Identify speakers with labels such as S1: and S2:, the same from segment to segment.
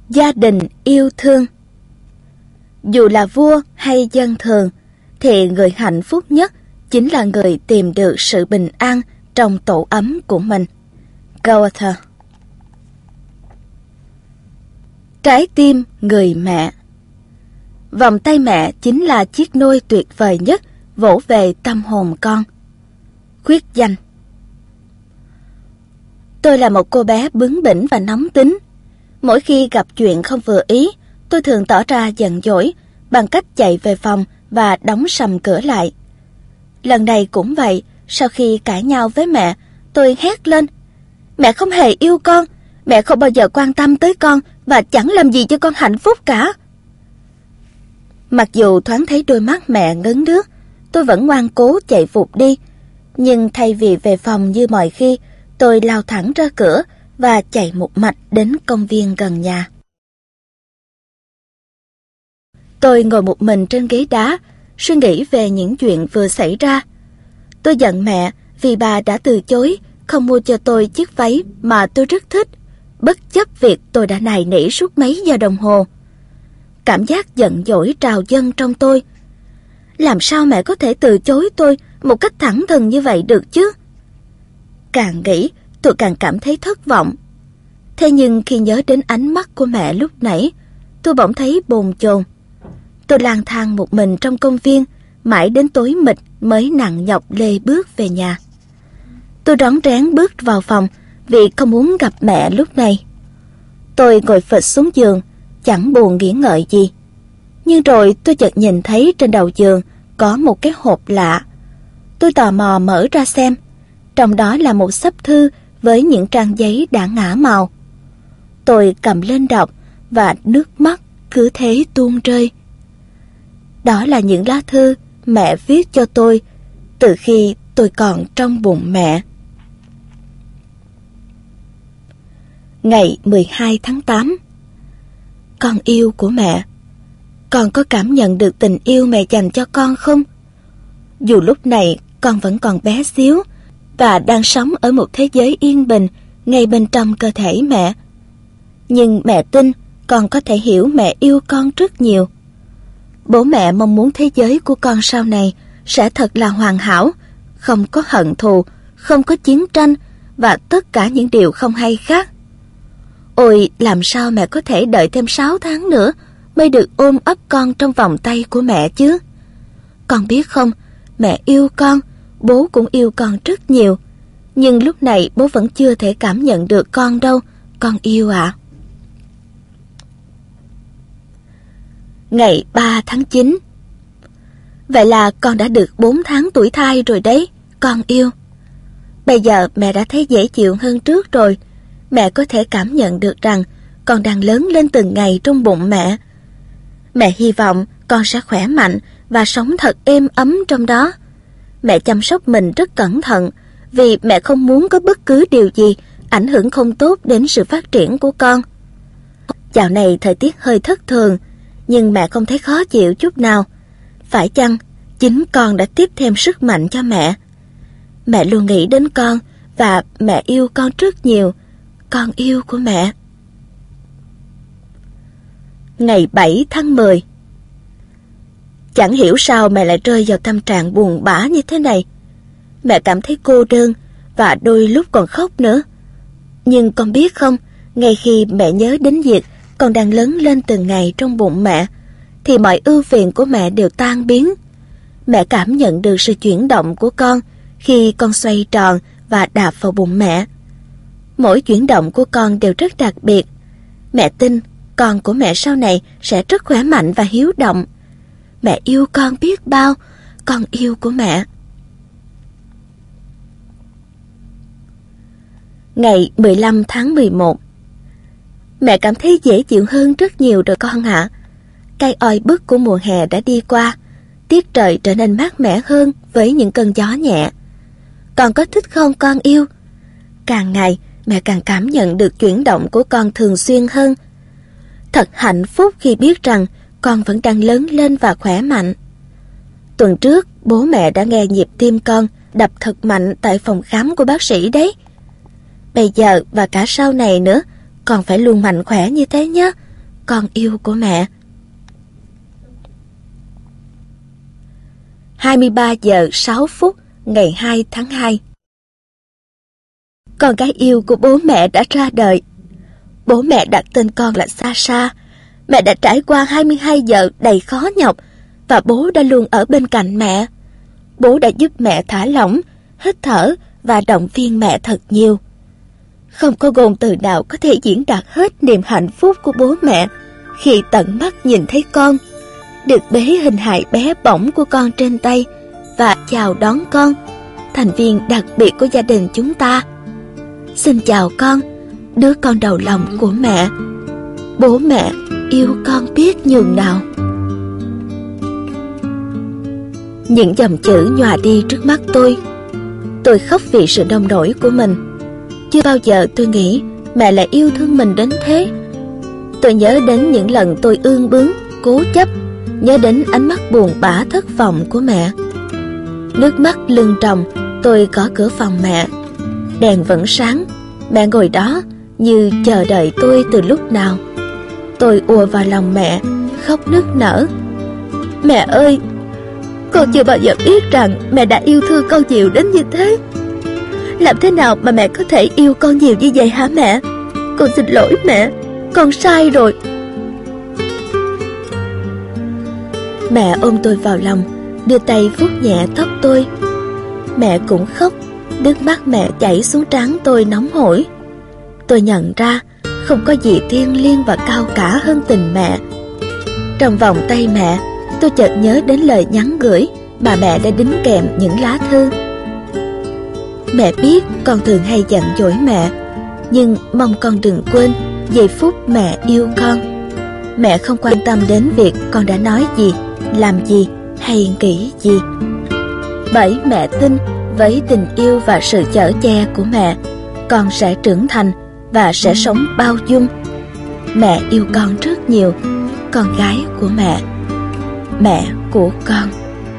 S1: Gia đình yêu thương. Dù là vua hay dân thường, thì người hạnh phúc nhất chính là người tìm được sự bình an trong tổ ấm của mình. Goethe. Trái tim người mẹ. Vòng tay mẹ chính là chiếc nôi tuyệt vời nhất vỗ về tâm hồn con. Khuyết danh. Tôi là một cô bé bướng bỉnh và nóng tính. Mỗi khi gặp chuyện không vừa ý, tôi thường tỏ ra giận dỗi bằng cách chạy về phòng và đóng sầm cửa lại. Lần này cũng vậy, sau khi cãi nhau với mẹ, tôi hét lên: mẹ không hề yêu con, mẹ không bao giờ quan tâm tới con và chẳng làm gì cho con hạnh phúc cả. Mặc dù thoáng thấy đôi mắt mẹ ngấn nước, tôi vẫn ngoan cố chạy vụt đi. Nhưng thay vì về phòng như mọi khi, tôi lao thẳng ra cửa và chạy một mạch đến công viên gần nhà. Tôi ngồi một mình trên ghế đá, suy nghĩ về những chuyện vừa xảy ra. Tôi giận mẹ vì bà đã từ chối không mua cho tôi chiếc váy mà tôi rất thích, bất chấp việc tôi đã nài nỉ suốt mấy giờ đồng hồ. Cảm giác giận dỗi trào dâng trong tôi. Làm sao mẹ có thể từ chối tôi một cách thẳng thừng như vậy được chứ? Càng nghĩ, tôi càng cảm thấy thất vọng. Thế nhưng khi nhớ đến ánh mắt của mẹ lúc nãy, tôi bỗng thấy bồn chồn. Tôi lang thang một mình trong công viên, mãi đến tối mịt mới nặng nhọc lê bước về nhà. Tôi rón rén bước vào phòng vì không muốn gặp mẹ lúc này. Tôi ngồi phịch xuống giường, chẳng buồn nghĩ ngợi gì. Nhưng rồi tôi chợt nhìn thấy trên đầu giường có một cái hộp lạ. Tôi tò mò mở ra xem. Trong đó là một xấp thư với những trang giấy đã ngả màu. Tôi cầm lên đọc và nước mắt cứ thế tuôn rơi. Đó là những lá thư mẹ viết cho tôi từ khi tôi còn trong bụng mẹ. Ngày 12 tháng 8. Con yêu của mẹ. Con có cảm nhận được tình yêu mẹ dành cho con không? Dù lúc này con vẫn còn bé xíu và đang sống ở một thế giới yên bình ngay bên trong cơ thể mẹ, nhưng mẹ tin con có thể hiểu mẹ yêu con rất nhiều. Bố mẹ mong muốn thế giới của con sau này sẽ thật là hoàn hảo, không có hận thù, không có chiến tranh và tất cả những điều không hay khác. Ôi, làm sao mẹ có thể đợi thêm 6 tháng nữa mới được ôm ấp con trong vòng tay của mẹ chứ? Con biết không, mẹ yêu con, bố cũng yêu con rất nhiều. Nhưng lúc này bố vẫn chưa thể cảm nhận được con đâu, con yêu ạ. Ngày 3 tháng 9. Vậy là con đã được 4 tháng tuổi thai rồi đấy, con yêu. Bây giờ mẹ đã thấy dễ chịu hơn trước rồi. Mẹ có thể cảm nhận được rằng con đang lớn lên từng ngày trong bụng mẹ. Mẹ hy vọng con sẽ khỏe mạnh và sống thật êm ấm trong đó. Mẹ chăm sóc mình rất cẩn thận vì mẹ không muốn có bất cứ điều gì ảnh hưởng không tốt đến sự phát triển của con. Dạo này thời tiết hơi thất thường, nhưng mẹ không thấy khó chịu chút nào. Phải chăng chính con đã tiếp thêm sức mạnh cho mẹ? Mẹ luôn nghĩ đến con và mẹ yêu con rất nhiều. Con yêu của mẹ. Ngày 7 tháng 10. Chẳng hiểu sao mẹ lại rơi vào tâm trạng buồn bã như thế này. Mẹ cảm thấy cô đơn và đôi lúc còn khóc nữa. Nhưng con biết không, ngay khi mẹ nhớ đến việc con đang lớn lên từng ngày trong bụng mẹ, thì mọi ưu phiền của mẹ đều tan biến. Mẹ cảm nhận được sự chuyển động của con khi con xoay tròn và đạp vào bụng mẹ. Mỗi chuyển động của con đều rất đặc biệt. Mẹ tin con của mẹ sau này sẽ rất khỏe mạnh và hiếu động. Mẹ yêu con biết bao, con yêu của mẹ. Ngày 15 tháng 11. Mẹ cảm thấy dễ chịu hơn rất nhiều rồi con ạ. Cái oi bức của mùa hè đã đi qua, tiết trời trở nên mát mẻ hơn với những cơn gió nhẹ. Con có thích không con yêu? Càng ngày mẹ càng cảm nhận được chuyển động của con thường xuyên hơn. Thật hạnh phúc khi biết rằng con vẫn đang lớn lên và khỏe mạnh. Tuần trước bố mẹ đã nghe nhịp tim con đập thật mạnh tại phòng khám của bác sĩ đấy. Bây giờ và cả sau này nữa, con phải luôn mạnh khỏe như thế nhé. con yêu của mẹ. 23 giờ 6 phút ngày 2 tháng 2. Con gái yêu của bố mẹ đã ra đời. Bố mẹ đặt tên con là Sasha. Mẹ đã trải qua 22 giờ đầy khó nhọc và bố đã luôn ở bên cạnh mẹ. Bố đã giúp mẹ thả lỏng, hít thở và động viên mẹ thật nhiều. Không có ngôn từ nào có thể diễn đạt hết niềm hạnh phúc của bố mẹ khi tận mắt nhìn thấy con, được bế hình hài bé bỏng của con trên tay và chào đón con, thành viên đặc biệt của gia đình chúng ta. Xin chào con, đứa con đầu lòng của mẹ. Bố mẹ yêu con biết nhường nào. Những dòng chữ nhòa đi trước mắt tôi. Tôi khóc vì sự nông nổi của mình. Chưa bao giờ tôi nghĩ mẹ lại yêu thương mình đến thế. Tôi nhớ đến những lần tôi ương bướng, cố chấp, nhớ đến ánh mắt buồn bã thất vọng của mẹ. Nước mắt lưng tròng, tôi gõ cửa phòng mẹ. Đèn vẫn sáng, mẹ ngồi đó như chờ đợi tôi từ lúc nào. Tôi ùa vào lòng mẹ, khóc nức nở. Mẹ ơi, con chưa bao giờ biết rằng mẹ đã yêu thương con nhiều đến như thế. Làm thế nào mà mẹ có thể yêu con nhiều như vậy hả mẹ? Con xin lỗi mẹ, con sai rồi. Mẹ ôm tôi vào lòng, đưa tay vuốt nhẹ tóc tôi. Mẹ cũng khóc, nước mắt mẹ chảy xuống trán tôi nóng hổi. Tôi nhận ra không có gì thiêng liêng và cao cả hơn tình mẹ. Trong vòng tay mẹ, tôi chợt nhớ đến lời nhắn gửi mà mẹ đã đính kèm những lá thư. Mẹ biết con thường hay giận dỗi mẹ, nhưng mong con đừng quên giây phút mẹ yêu con. Mẹ không quan tâm đến việc con đã nói gì, làm gì hay nghĩ gì. Bởi mẹ tin với tình yêu và sự chở che của mẹ, con sẽ trưởng thành và sẽ sống bao dung. Mẹ yêu con rất nhiều, con gái của mẹ, mẹ của con.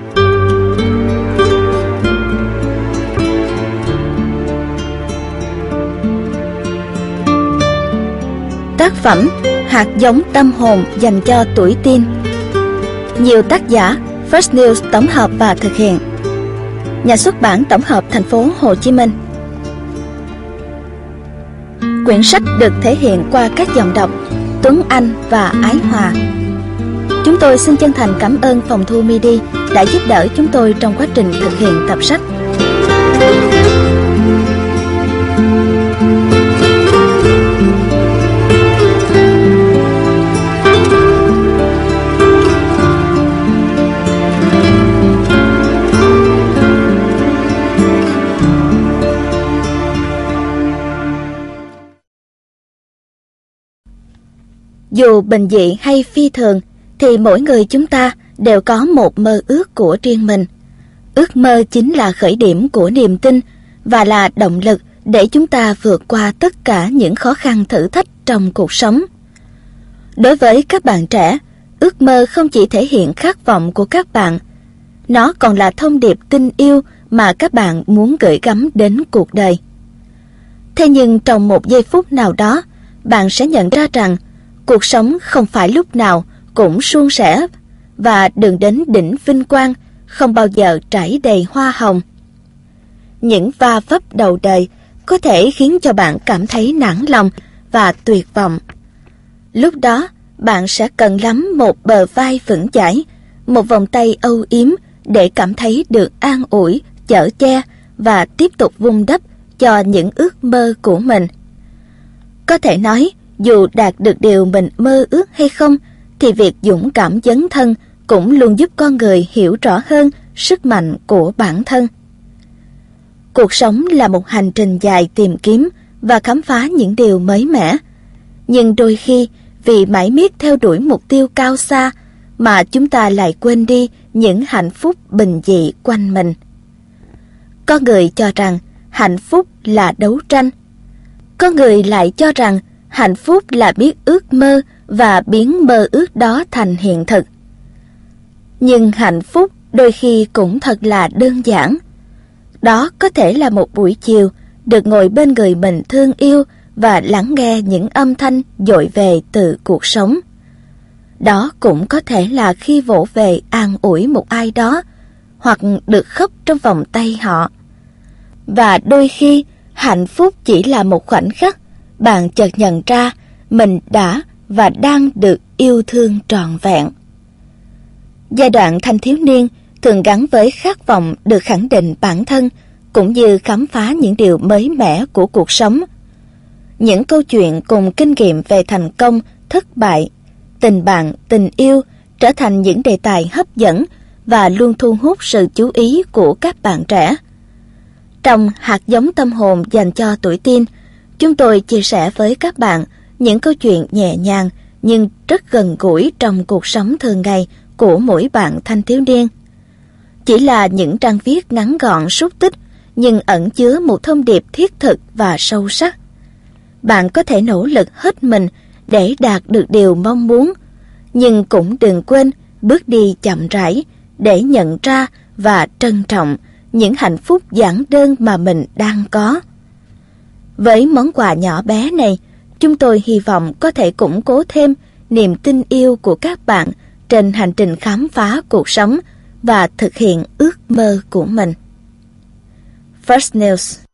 S1: Tác phẩm Hạt giống tâm hồn dành cho tuổi teen. Nhiều tác giả, First News tổng hợp và thực hiện. Nhà xuất bản tổng hợp thành phố Hồ Chí Minh. Quyển sách được thể hiện qua các giọng đọc Tuấn Anh và Ái Hòa. Chúng tôi xin chân thành cảm ơn phòng thu MIDI đã giúp đỡ chúng tôi trong quá trình thực hiện tập sách. Dù bình dị hay phi thường, thì mỗi người chúng ta đều có một mơ ước của riêng mình. Ước mơ chính là khởi điểm của niềm tin và là động lực để chúng ta vượt qua tất cả những khó khăn thử thách trong cuộc sống. Đối với các bạn trẻ, ước mơ không chỉ thể hiện khát vọng của các bạn, nó còn là thông điệp tình yêu mà các bạn muốn gửi gắm đến cuộc đời. Thế nhưng trong một giây phút nào đó, bạn sẽ nhận ra rằng cuộc sống không phải lúc nào cũng suôn sẻ và đường đến đỉnh vinh quang không bao giờ trải đầy hoa hồng. Những va vấp đầu đời có thể khiến cho bạn cảm thấy nản lòng và tuyệt vọng. Lúc đó, bạn sẽ cần lắm một bờ vai vững chãi, một vòng tay âu yếm để cảm thấy được an ủi, chở che và tiếp tục vun đắp cho những ước mơ của mình. Có thể nói, dù đạt được điều mình mơ ước hay không, thì việc dũng cảm dấn thân cũng luôn giúp con người hiểu rõ hơn sức mạnh của bản thân. Cuộc sống là một hành trình dài tìm kiếm và khám phá những điều mới mẻ. Nhưng đôi khi, vì mải miết theo đuổi mục tiêu cao xa, mà chúng ta lại quên đi những hạnh phúc bình dị quanh mình. Có người cho rằng hạnh phúc là đấu tranh. Có người lại cho rằng hạnh phúc là biết ước mơ và biến mơ ước đó thành hiện thực. Nhưng hạnh phúc đôi khi cũng thật là đơn giản. Đó có thể là một buổi chiều được ngồi bên người mình thương yêu và lắng nghe những âm thanh dội về từ cuộc sống. Đó cũng có thể là khi vỗ về an ủi một ai đó, hoặc được khóc trong vòng tay họ. Và đôi khi, hạnh phúc chỉ là một khoảnh khắc bạn chợt nhận ra mình đã và đang được yêu thương trọn vẹn. Giai đoạn thanh thiếu niên thường gắn với khát vọng được khẳng định bản thân, cũng như khám phá những điều mới mẻ của cuộc sống. Những câu chuyện cùng kinh nghiệm về thành công, thất bại, tình bạn, tình yêu trở thành những đề tài hấp dẫn và luôn thu hút sự chú ý của các bạn trẻ. Trong hạt giống tâm hồn dành cho tuổi teen, chúng tôi chia sẻ với các bạn những câu chuyện nhẹ nhàng nhưng rất gần gũi trong cuộc sống thường ngày của mỗi bạn thanh thiếu niên. Chỉ là những trang viết ngắn gọn xúc tích, nhưng ẩn chứa một thông điệp thiết thực và sâu sắc. Bạn có thể nỗ lực hết mình để đạt được điều mong muốn, nhưng cũng đừng quên bước đi chậm rãi để nhận ra và trân trọng những hạnh phúc giản đơn mà mình đang có. Với món quà nhỏ bé này, chúng tôi hy vọng có thể củng cố thêm niềm tin yêu của các bạn trên hành trình khám phá cuộc sống và thực hiện ước mơ của mình. First News.